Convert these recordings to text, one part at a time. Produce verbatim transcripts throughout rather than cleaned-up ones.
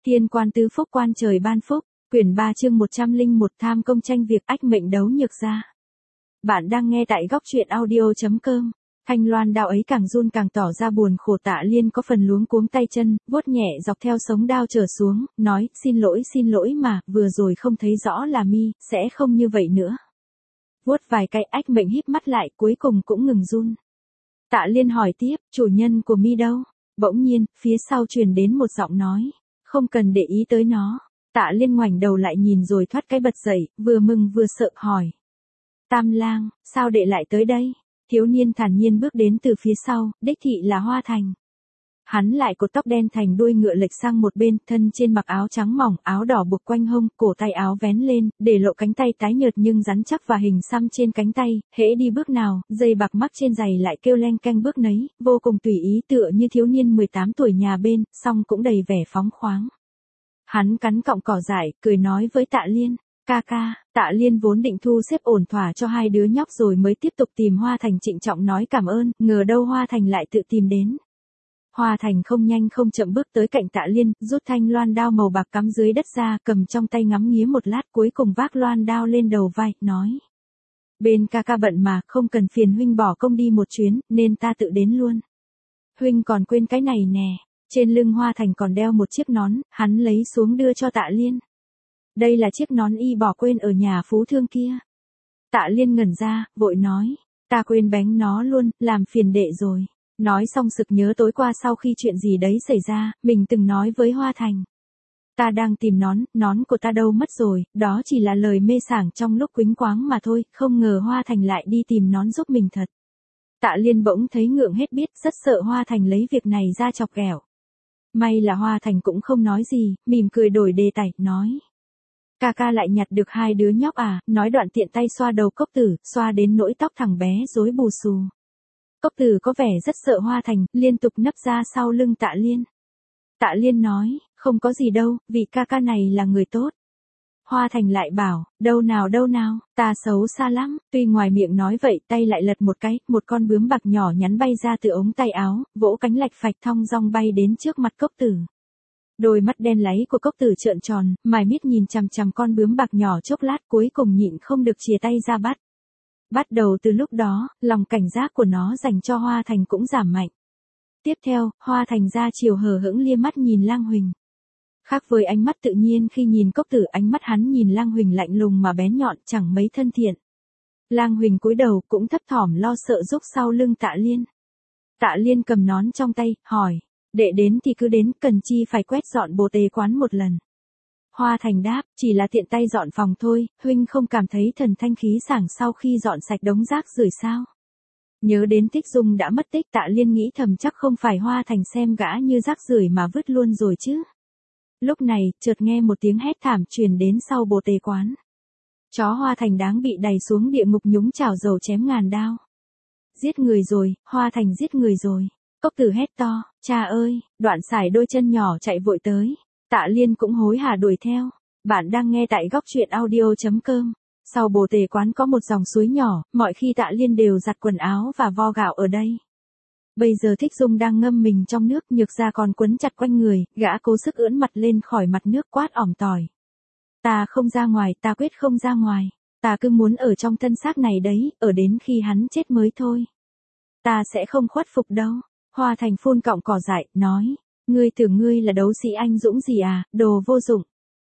Thiên quan tứ phúc quan trời ban phúc, quyển ba chương một trăm lẻ một tham công tranh việc ách mệnh đấu nhược ra. Bạn đang nghe tại góc truyện audio chấm com. Thanh loan đao ấy càng run càng tỏ ra buồn khổ. Tạ Liên có phần luống cuống tay chân, vuốt nhẹ dọc theo sống đao trở xuống, nói, xin lỗi xin lỗi mà, vừa rồi không thấy rõ là mi, sẽ không như vậy nữa. Vuốt vài cái ách mệnh híp mắt lại cuối cùng cũng ngừng run. Tạ Liên hỏi tiếp, chủ nhân của mi đâu? Bỗng nhiên, phía sau truyền đến một giọng nói, không cần để ý tới nó. Tạ Liên ngoảnh đầu lại nhìn rồi thoát cái bật dậy, vừa mừng vừa sợ hỏi. Tam lang, sao đệ lại tới đây? Thiếu niên thản nhiên bước đến từ phía sau, đích thị là Hoa Thành. Hắn lại cột tóc đen thành đuôi ngựa lệch sang một bên, thân trên mặc áo trắng mỏng, áo đỏ buộc quanh hông, cổ tay áo vén lên, để lộ cánh tay tái nhợt nhưng rắn chắc và hình xăm trên cánh tay, hễ đi bước nào, dây bạc mắc trên giày lại kêu leng keng bước nấy, vô cùng tùy ý tựa như thiếu niên mười tám tuổi nhà bên, song cũng đầy vẻ phóng khoáng. Hắn cắn cọng cỏ dại, cười nói với Tạ Liên. Ca ca. Tạ Liên vốn định thu xếp ổn thỏa cho hai đứa nhóc rồi mới tiếp tục tìm Hoa Thành trịnh trọng nói cảm ơn, ngờ đâu Hoa Thành lại tự tìm đến. Hoa Thành không nhanh không chậm bước tới cạnh Tạ Liên, rút thanh loan đao màu bạc cắm dưới đất ra, cầm trong tay ngắm nghía một lát cuối cùng vác loan đao lên đầu vai, nói. Bên ca ca bận mà, không cần phiền huynh bỏ công đi một chuyến, nên ta tự đến luôn. Huynh còn quên cái này nè, trên lưng Hoa Thành còn đeo một chiếc nón, hắn lấy xuống đưa cho Tạ Liên. Đây là chiếc nón y bỏ quên ở nhà phú thương kia. Tạ Liên ngẩn ra, vội nói, ta quên bánh nó luôn, làm phiền đệ rồi. Nói xong sực nhớ tối qua sau khi chuyện gì đấy xảy ra, mình từng nói với Hoa Thành. Ta đang tìm nón, nón của ta đâu mất rồi, đó chỉ là lời mê sảng trong lúc quýnh quáng mà thôi, không ngờ Hoa Thành lại đi tìm nón giúp mình thật. Tạ Liên bỗng thấy ngượng hết biết, rất sợ Hoa Thành lấy việc này ra chọc ghẹo. May là Hoa Thành cũng không nói gì, mỉm cười đổi đề tài, nói. Ca ca lại nhặt được hai đứa nhóc à, nói đoạn tiện tay xoa đầu Cốc Tử, xoa đến nỗi tóc thằng bé rối bù xù. Cốc Tử có vẻ rất sợ Hoa Thành, liên tục nấp ra sau lưng Tạ Liên. Tạ Liên nói, không có gì đâu, vì ca ca này là người tốt. Hoa Thành lại bảo, đâu nào đâu nào, ta xấu xa lắm, tuy ngoài miệng nói vậy tay lại lật một cái, một con bướm bạc nhỏ nhắn bay ra từ ống tay áo, vỗ cánh lạch phạch thong dong bay đến trước mặt Cốc Tử. Đôi mắt đen láy của Cốc Tử trợn tròn, mải miết nhìn chằm chằm con bướm bạc nhỏ chốc lát cuối cùng nhịn không được chìa tay ra bắt. Bắt đầu từ lúc đó, lòng cảnh giác của nó dành cho Hoa Thành cũng giảm mạnh. Tiếp theo, Hoa Thành ra chiều hờ hững lia mắt nhìn Lang Huỳnh. Khác với ánh mắt tự nhiên khi nhìn Cốc Tử, ánh mắt hắn nhìn Lang Huỳnh lạnh lùng mà bén nhọn, chẳng mấy thân thiện. Lang Huỳnh cúi đầu cũng thấp thỏm lo sợ rúc sau lưng Tạ Liên. Tạ Liên cầm nón trong tay, hỏi. Đệ đến thì cứ đến, cần chi phải quét dọn bồ tề quán một lần. Hoa Thành đáp, chỉ là tiện tay dọn phòng thôi, huynh không cảm thấy thần thanh khí sảng sau khi dọn sạch đống rác rưởi sao? Nhớ đến Tích Dung đã mất tích, Tạ Liên nghĩ thầm chắc không phải Hoa Thành xem gã như rác rưởi mà vứt luôn rồi chứ. Lúc này, chợt nghe một tiếng hét thảm truyền đến sau bồ tề quán. Chó Hoa Thành đáng bị đày xuống địa ngục nhúng chảo dầu chém ngàn đao. Giết người rồi, Hoa Thành giết người rồi. Cốc Tử hét to, cha ơi, đoạn sải đôi chân nhỏ chạy vội tới. Tạ Liên cũng hối hả đuổi theo. Bạn đang nghe tại góc truyện audio chấm com. Sau bồ tề quán có một dòng suối nhỏ, mọi khi Tạ Liên đều giặt quần áo và vo gạo ở đây. Bây giờ Thích Dung đang ngâm mình trong nước, nhược ra còn quấn chặt quanh người, gã cố sức ưỡn mặt lên khỏi mặt nước quát ỏm tỏi. Ta không ra ngoài, ta quyết không ra ngoài. Ta cứ muốn ở trong thân xác này đấy, ở đến khi hắn chết mới thôi. Ta sẽ không khuất phục đâu. Hoa Thành phun cọng cỏ dại, nói, ngươi tưởng ngươi là đấu sĩ anh dũng gì à, đồ vô dụng.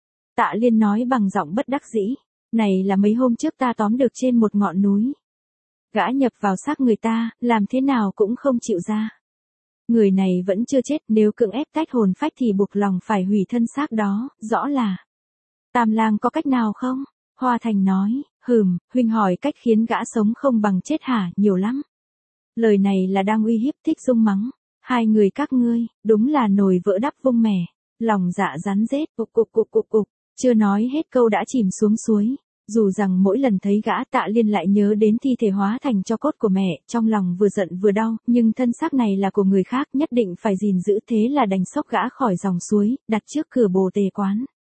Tạ Liên nói bằng giọng bất đắc dĩ, này là mấy hôm trước ta tóm được trên một ngọn núi. Gã nhập vào xác người ta, làm thế nào cũng không chịu ra. Người này vẫn chưa chết, nếu cưỡng ép tách hồn phách thì buộc lòng phải hủy thân xác đó, rõ là. Tam lang có cách nào không? Hoa Thành nói, hừm, huynh hỏi cách khiến gã sống không bằng chết hả, nhiều lắm. Lời này là đang uy hiếp. Thích Dung mắng. Hai người các ngươi, đúng là nồi vỡ đắp vung mẻ. Lòng dạ rắn rết, cục cục cục cục cục. Chưa nói hết câu đã chìm xuống suối. Dù rằng mỗi lần thấy gã Tạ Liên lại nhớ đến thi thể hóa thành tro cốt của mẹ, trong lòng vừa giận vừa đau, nhưng thân xác này là của người khác, nhất định phải gìn giữ, thế là đành xốc gã khỏi dòng suối, đặt trước cửa bồ tề quán.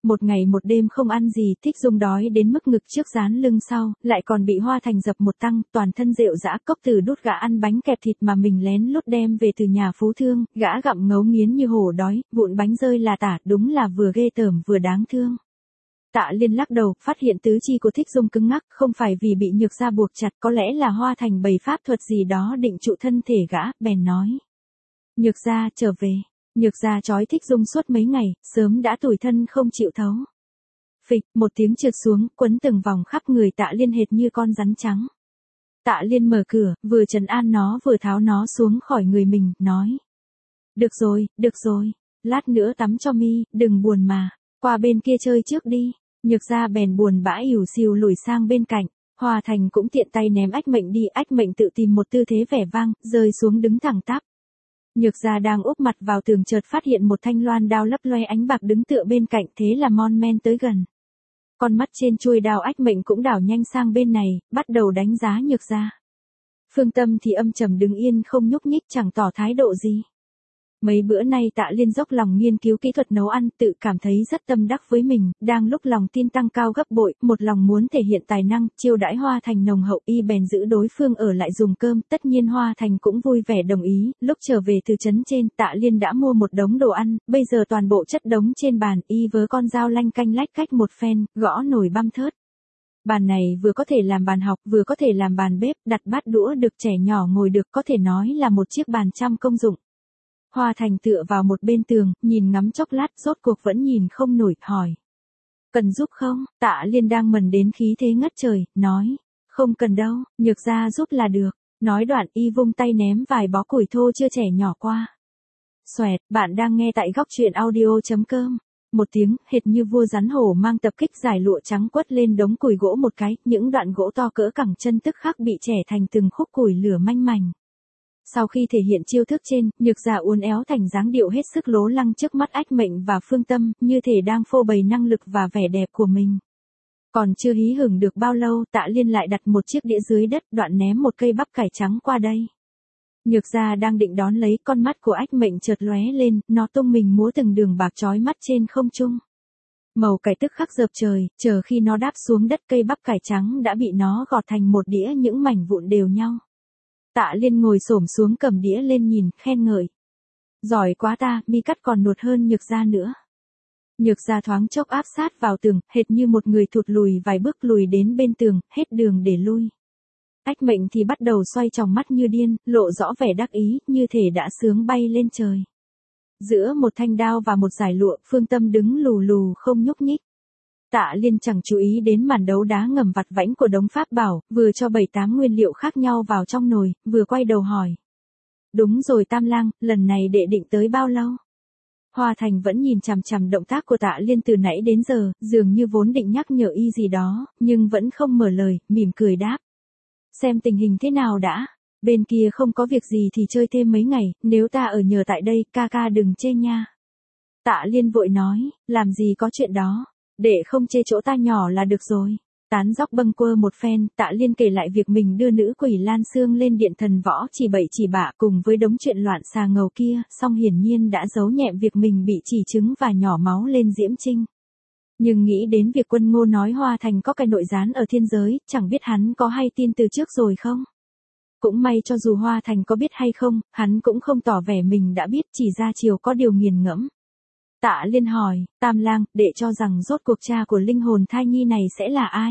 Một ngày một đêm không ăn gì, Thích Dung đói đến mức ngực trước dán lưng sau, lại còn bị Hoa Thành dập một tăng, toàn thân rệu rã. Cốc Tử đút gã ăn bánh kẹp thịt mà mình lén lút đem về từ nhà phú thương, gã gặm ngấu nghiến như hổ đói, vụn bánh rơi là tả, đúng là vừa ghê tởm vừa đáng thương. Tạ Liên lắc đầu, phát hiện tứ chi của Thích Dung cứng ngắc, không phải vì bị Nhược Gia buộc chặt, có lẽ là Hoa Thành bày pháp thuật gì đó định trụ thân thể gã, bèn nói: Nhược Gia trở về. Nhược Gia trói Thích Dung suốt mấy ngày, sớm đã tủi thân không chịu thấu. Phịch, một tiếng trượt xuống, quấn từng vòng khắp người Tạ Liên hệt như con rắn trắng. Tạ Liên mở cửa, vừa trấn an nó vừa tháo nó xuống khỏi người mình, nói: Được rồi, được rồi, lát nữa tắm cho mi, đừng buồn mà, qua bên kia chơi trước đi. Nhược Gia bèn buồn bã ỉu xìu lùi sang bên cạnh. Hoa Thành cũng tiện tay ném Ách Mệnh đi, Ách Mệnh tự tìm một tư thế vẻ vang, rơi xuống đứng thẳng tắp. Nhược Gia đang úp mặt vào tường chợt phát hiện một thanh loan đao lấp loe ánh bạc đứng tựa bên cạnh, thế là mon men tới gần. Con mắt trên chuôi đao Ách Mệnh cũng đảo nhanh sang bên này, bắt đầu đánh giá Nhược Gia. Phương Tâm thì âm trầm đứng yên không nhúc nhích, chẳng tỏ thái độ gì. Mấy bữa nay Tạ Liên dốc lòng nghiên cứu kỹ thuật nấu ăn, tự cảm thấy rất tâm đắc với mình, đang lúc lòng tin tăng cao gấp bội, một lòng muốn thể hiện tài năng, chiêu đãi Hoa Thành nồng hậu, y bèn giữ đối phương ở lại dùng cơm, tất nhiên Hoa Thành cũng vui vẻ đồng ý. Lúc trở về từ trấn trên, Tạ Liên đã mua một đống đồ ăn, bây giờ toàn bộ chất đống trên bàn, y vớ con dao lanh canh lách cách một phen, gõ nồi băm thớt. Bàn này vừa có thể làm bàn học, vừa có thể làm bàn bếp, đặt bát đũa được, trẻ nhỏ ngồi được, có thể nói là một chiếc bàn trăm công dụng. Hoa Thành tựa vào một bên tường, nhìn ngắm chốc lát, rốt cuộc vẫn nhìn không nổi, hỏi: Cần giúp không? Tạ Liên đang mần đến khí thế ngất trời, nói: Không cần đâu, Nhược Gia giúp là được. Nói đoạn y vung tay ném vài bó củi thô chưa trẻ nhỏ qua. Xoẹt, bạn đang nghe tại góc truyện audio chấm com. Một tiếng, hệt như vua rắn hổ mang tập kích, giải lụa trắng quất lên đống củi gỗ một cái, những đoạn gỗ to cỡ cẳng chân tức khắc bị chẻ thành từng khúc củi lửa manh mành. Sau khi thể hiện chiêu thức trên, Nhược Gia uốn éo thành dáng điệu hết sức lố lăng trước mắt Ách Mệnh và Phương Tâm, như thể đang phô bày năng lực và vẻ đẹp của mình. Còn chưa hí hửng được bao lâu, Tạ Liên lại đặt một chiếc đĩa dưới đất, đoạn ném một cây bắp cải trắng qua đây. Nhược Gia đang định đón lấy, con mắt của Ách Mệnh chợt lóe lên, nó tung mình múa từng đường bạc chói mắt trên không trung. Màu cải tức khắc dợp trời, chờ khi nó đáp xuống đất, cây bắp cải trắng đã bị nó gọt thành một đĩa những mảnh vụn đều nhau. Tạ Liên ngồi xổm xuống cầm đĩa lên nhìn, khen ngợi: Giỏi quá ta, mi cắt còn nuột hơn Nhược Gia nữa. Nhược Gia thoáng chốc áp sát vào tường, hệt như một người thụt lùi vài bước, lùi đến bên tường, hết đường để lui. Ách Mệnh thì bắt đầu xoay tròng mắt như điên, lộ rõ vẻ đắc ý, như thể đã sướng bay lên trời. Giữa một thanh đao và một dải lụa, Phương Tâm đứng lù lù không nhúc nhích. Tạ Liên chẳng chú ý đến màn đấu đá ngầm vặt vãnh của đống pháp bảo, vừa cho bảy tám nguyên liệu khác nhau vào trong nồi, vừa quay đầu hỏi: Đúng rồi Tam Lang, lần này đệ định tới bao lâu? Hoa Thành vẫn nhìn chằm chằm động tác của Tạ Liên từ nãy đến giờ, dường như vốn định nhắc nhở y gì đó, nhưng vẫn không mở lời, mỉm cười đáp: Xem tình hình thế nào đã, bên kia không có việc gì thì chơi thêm mấy ngày, nếu ta ở nhờ tại đây, ca ca đừng chê nha. Tạ Liên vội nói: Làm gì có chuyện đó, để không chê chỗ ta nhỏ là được rồi. Tán dóc bâng quơ một phen, Tạ Liên kể lại việc mình đưa nữ quỷ Lan Sương lên điện thần võ chỉ bậy chỉ bạ, cùng với đống chuyện loạn xà ngầu kia, song hiển nhiên đã giấu nhẹm việc mình bị chỉ trứng và nhỏ máu lên Diễm Trinh. Nhưng nghĩ đến việc Quân Ngô nói Hoa Thành có cái nội gián ở thiên giới, chẳng biết hắn có hay tin từ trước rồi không? Cũng may cho dù Hoa Thành có biết hay không, hắn cũng không tỏ vẻ mình đã biết, chỉ ra chiều có điều nghiền ngẫm. Tạ Liên hỏi: Tam Lang, đệ cho rằng rốt cuộc cha của linh hồn thai nhi này sẽ là ai?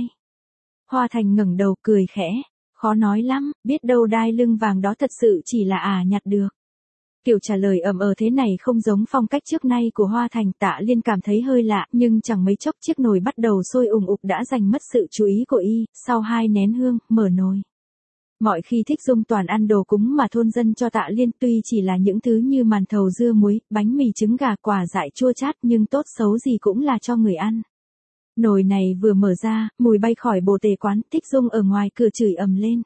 Hoa Thành ngẩng đầu cười khẽ: Khó nói lắm, biết đâu đai lưng vàng đó thật sự chỉ là ả nhặt được. Kiểu trả lời ầm ờ thế này không giống phong cách trước nay của Hoa Thành. Tạ Liên cảm thấy hơi lạ, nhưng chẳng mấy chốc chiếc nồi bắt đầu sôi ùng ục đã giành mất sự chú ý của y. Sau hai nén hương, mở nồi. Mọi khi Thích Dung toàn ăn đồ cúng mà thôn dân cho Tạ Liên, tuy chỉ là những thứ như màn thầu dưa muối, bánh mì trứng gà, quả dại chua chát, nhưng tốt xấu gì cũng là cho người ăn. Nồi này vừa mở ra, mùi bay khỏi bồ tề quán, Thích Dung ở ngoài cửa chửi ầm lên: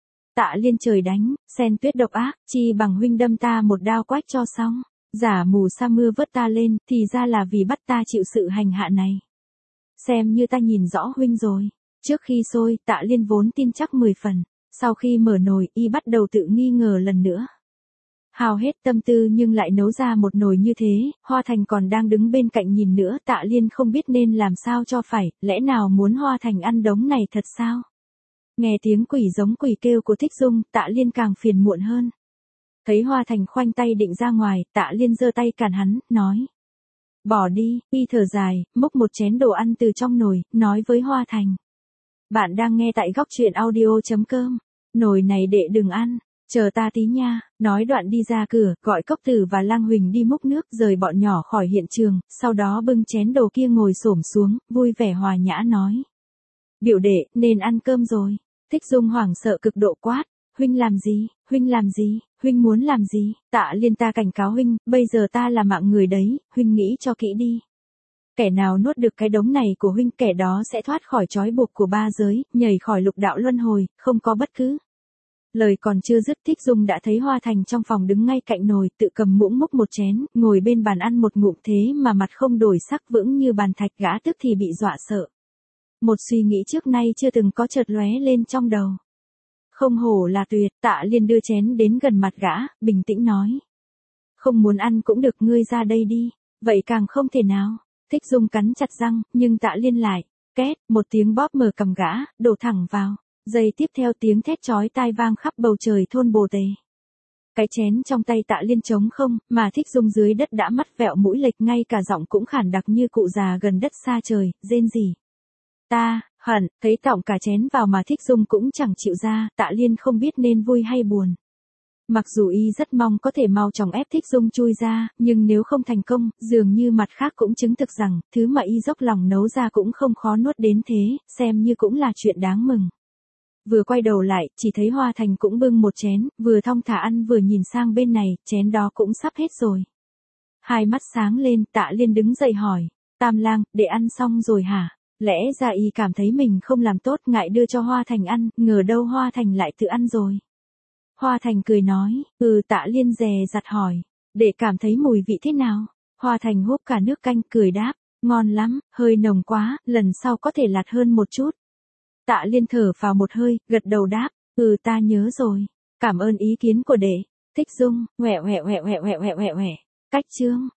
Tạ Liên trời đánh, Sen Tuyết độc ác, chi bằng huynh đâm ta một đao quách cho xong. Giả mù sa mưa vớt ta lên, thì ra là vì bắt ta chịu sự hành hạ này. Xem như ta nhìn rõ huynh rồi. Trước khi sôi, Tạ Liên vốn tin chắc mười phần. Sau khi mở nồi, y bắt đầu tự nghi ngờ lần nữa. Hao hết tâm tư nhưng lại nấu ra một nồi như thế, Hoa Thành còn đang đứng bên cạnh nhìn nữa, Tạ Liên không biết nên làm sao cho phải, lẽ nào muốn Hoa Thành ăn đống này thật sao? Nghe tiếng quỷ giống quỷ kêu của Thích Dung, Tạ Liên càng phiền muộn hơn. Thấy Hoa Thành khoanh tay định ra ngoài, Tạ Liên giơ tay cản hắn, nói. Bỏ đi, y thở dài, múc một chén đồ ăn từ trong nồi, nói với Hoa Thành. Bạn đang nghe tại góc truyện audio.com, nồi này đệ đừng ăn, chờ ta tí nha, nói đoạn đi ra cửa, gọi Cốc Tử và Lang Huỳnh đi múc nước rời bọn nhỏ khỏi hiện trường, sau đó bưng chén đồ kia ngồi xổm xuống, vui vẻ hòa nhã nói. Biểu đệ, nên ăn cơm rồi. Thích Dung hoảng sợ cực độ quát, huynh làm gì, huynh làm gì, huynh muốn làm gì, Tạ Liên ta cảnh cáo huynh, bây giờ ta là mạng người đấy, huynh nghĩ cho kỹ đi. Kẻ nào nuốt được cái đống này của huynh, kẻ đó sẽ thoát khỏi trói buộc của ba giới, nhảy khỏi lục đạo luân hồi, không có bất cứ. Lời còn chưa dứt, Thích Dung đã thấy Hoa Thành trong phòng đứng ngay cạnh nồi, tự cầm muỗng múc một chén, ngồi bên bàn ăn một ngụm thế mà mặt không đổi sắc, vững như bàn thạch, gã tức thì bị dọa sợ. Một suy nghĩ trước nay chưa từng có chợt lóe lên trong đầu. Không hổ là tuyệt, Tạ Liên đưa chén đến gần mặt gã, bình tĩnh nói. Không muốn ăn cũng được, ngươi ra đây đi, vậy càng không thể nào. Thích Dung cắn chặt răng, nhưng Tạ Liên lại, két, một tiếng bóp mở cầm gã, đổ thẳng vào. Giây tiếp theo tiếng thét chói tai vang khắp bầu trời thôn Bồ Tề. Cái chén trong tay Tạ Liên trống không, mà Thích Dung dưới đất đã mắt vẹo mũi lệch, ngay cả giọng cũng khản đặc như cụ già gần đất xa trời, rên rỉ. Ta, hận, thấy tọng cả chén vào mà Thích Dung cũng chẳng chịu ra, Tạ Liên không biết nên vui hay buồn. Mặc dù y rất mong có thể mau chóng ép Thích Dung chui ra, nhưng nếu không thành công, dường như mặt khác cũng chứng thực rằng, thứ mà y dốc lòng nấu ra cũng không khó nuốt đến thế, xem như cũng là chuyện đáng mừng. Vừa quay đầu lại, chỉ thấy Hoa Thành cũng bưng một chén, vừa thong thả ăn vừa nhìn sang bên này, chén đó cũng sắp hết rồi. Hai mắt sáng lên, Tạ Liên đứng dậy hỏi, Tam Lang, để ăn xong rồi hả? Lẽ ra y cảm thấy mình không làm tốt, ngại đưa cho Hoa Thành ăn, ngờ đâu Hoa Thành lại tự ăn rồi. Hoa Thành cười nói, ừ. Tạ Liên dè dặt hỏi, để cảm thấy mùi vị thế nào? Hoa Thành húp cả nước canh, cười đáp, ngon lắm, hơi nồng quá, lần sau có thể lạt hơn một chút. Tạ Liên thở vào một hơi, gật đầu đáp, ừ ta nhớ rồi, cảm ơn ý kiến của đệ. Thích Dung, hoẹ hoẹ hoẹ hoẹ hoẹ hoẹ hoẹ, cách chương.